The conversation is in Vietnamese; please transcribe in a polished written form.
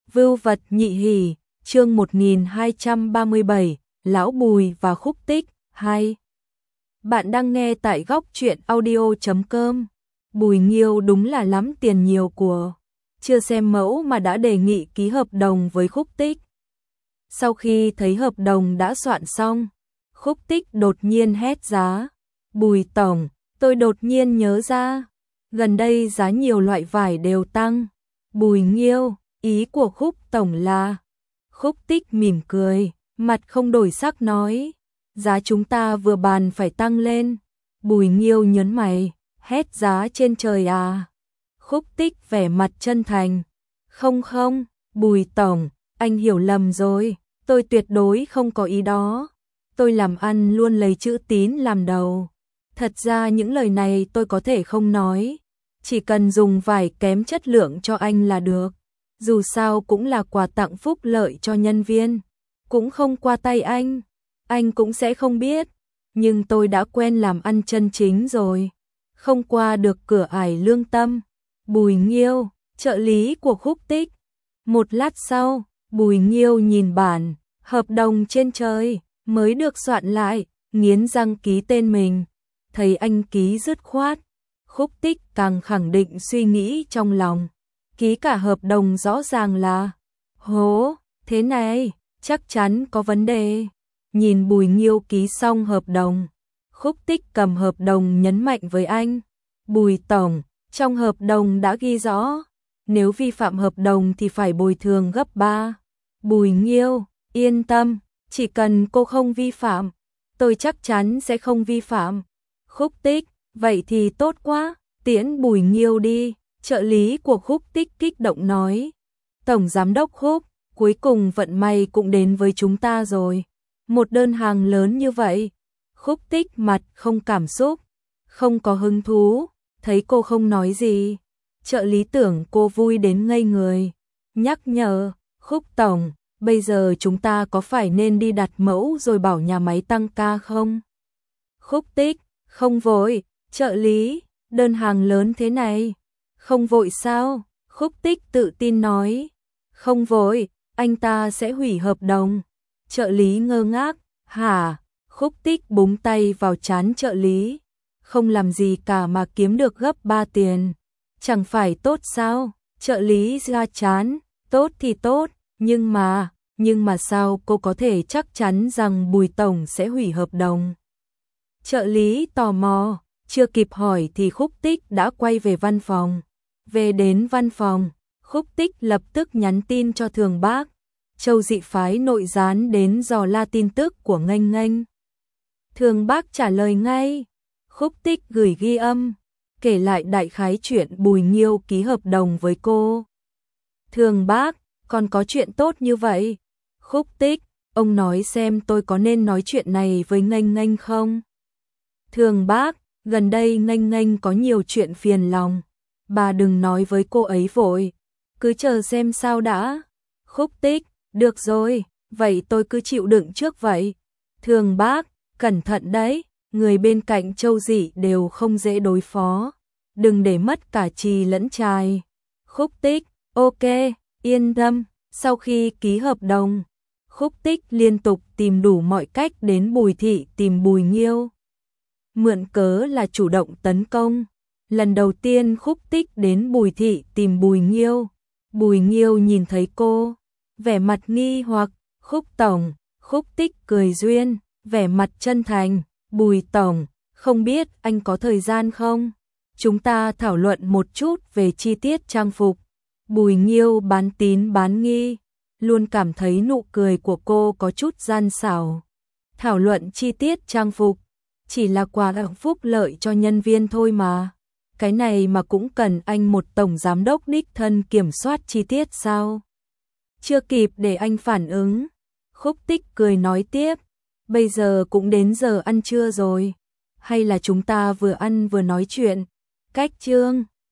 Vưu vật nhị hỷ, chương 1237, Lão Bùi và Khúc Tích, 2. Bạn đang nghe tại góc truyện audio.com. Bùi Nghiêu đúng là lắm tiền nhiều của. Chưa xem mẫu mà đã đề nghị ký hợp đồng với Khúc Tích. Sau khi thấy hợp đồng đã soạn xong, Khúc Tích đột nhiên hét giá. Bùi tổng, tôi đột nhiên nhớ ra. Gần đây giá nhiều loại vải đều tăng. Bùi Nghiêu, ý của Khúc tổng là. Khúc Tích mỉm cười, mặt không đổi sắc nói. Giá chúng ta vừa bàn phải tăng lên. Bùi Nghiêu nhớn mày, hét giá trên trời à. Khúc Tích vẻ mặt chân thành. Không, Bùi tổng, anh hiểu lầm rồi, tôi tuyệt đối không có ý đó. Tôi làm ăn luôn lấy chữ tín làm đầu. Thật ra những lời này tôi có thể không nói. Chỉ cần dùng vải kém chất lượng cho anh là được. Dù sao cũng là quà tặng phúc lợi cho nhân viên. Cũng không qua tay anh cũng sẽ không biết. Nhưng tôi đã quen làm ăn chân chính rồi. Không qua được cửa ải lương tâm. Bùi Nghiêu, trợ lý của Khúc Tích. Một lát sau, Bùi Nghiêu nhìn bản hợp đồng trên trời mới được soạn lại, nghiến răng ký tên mình. Thấy anh ký dứt khoát, Khúc Tích càng khẳng định suy nghĩ trong lòng. Ký cả hợp đồng rõ ràng là hố, thế này, chắc chắn có vấn đề. Nhìn Bùi Nghiêu ký xong hợp đồng, Khúc Tích cầm hợp đồng nhấn mạnh với anh. Bùi tổng, trong hợp đồng đã ghi rõ, nếu vi phạm hợp đồng thì phải bồi thường gấp 3. Bùi Nghiêu, yên tâm, chỉ cần cô không vi phạm, tôi chắc chắn sẽ không vi phạm. Khúc Tích, vậy thì tốt quá, tiễn Bùi Nghiêu đi. Trợ lý của Khúc Tích kích động nói. Tổng giám đốc Khúc, cuối cùng vận may cũng đến với chúng ta rồi. Một đơn hàng lớn như vậy. Khúc Tích mặt không cảm xúc, không có hứng thú, thấy cô không nói gì. Trợ lý tưởng cô vui đến ngây người. Nhắc nhở, Khúc tổng, bây giờ chúng ta có phải nên đi đặt mẫu rồi bảo nhà máy tăng ca không? Khúc Tích, không vội, trợ lý, đơn hàng lớn thế này. Không vội sao? Khúc Tích tự tin nói. Không vội, anh ta sẽ hủy hợp đồng. Trợ lý ngơ ngác. Hả? Khúc Tích búng tay vào trán trợ lý. Không làm gì cả mà kiếm được gấp 3 tiền. Chẳng phải tốt sao? Trợ lý ra trán. Tốt thì tốt, nhưng mà sao cô có thể chắc chắn rằng Bùi tổng sẽ hủy hợp đồng? Trợ lý tò mò, chưa kịp hỏi thì Khúc Tích đã quay về văn phòng. Về đến văn phòng, Khúc Tích lập tức nhắn tin cho Thường Bác. Châu Dị phái nội gián đến dò la tin tức của Nghênh Nghênh. Thường Bác trả lời ngay. Khúc Tích gửi ghi âm, kể lại đại khái chuyện Bùi Nghiêu ký hợp đồng với cô. Thường Bác, còn có chuyện tốt như vậy? Khúc Tích, ông nói xem tôi có nên nói chuyện này với Nghênh Nghênh không? Thường Bác, gần đây Nghênh Nghênh có nhiều chuyện phiền lòng. Bà đừng nói với cô ấy vội, cứ chờ xem sao đã. Khúc Tích, được rồi, vậy tôi cứ chịu đựng trước vậy. Thường Bác, cẩn thận đấy, người bên cạnh Châu Dị đều không dễ đối phó. Đừng để mất cả trì lẫn trai. Khúc Tích, ok, yên tâm. Sau khi ký hợp đồng, Khúc Tích liên tục tìm đủ mọi cách đến Bùi thị tìm Bùi Nghiêu. Mượn cớ là chủ động tấn công. Lần đầu tiên Khúc Tích đến Bùi thị tìm Bùi Nghiêu. Bùi Nghiêu nhìn thấy cô, vẻ mặt nghi hoặc. Khúc tổng, Khúc Tích cười duyên, vẻ mặt chân thành. Bùi tổng, không biết anh có thời gian không? Chúng ta thảo luận một chút về chi tiết trang phục. Bùi Nghiêu bán tín bán nghi, luôn cảm thấy nụ cười của cô có chút gian xảo. Thảo luận chi tiết trang phục, chỉ là quà tặng phúc lợi cho nhân viên thôi mà. Cái này mà cũng cần anh một tổng giám đốc đích thân kiểm soát chi tiết sao? Chưa kịp để anh phản ứng, Khúc Tích cười nói tiếp. Bây giờ cũng đến giờ ăn trưa rồi. Hay là chúng ta vừa ăn vừa nói chuyện? Cách chương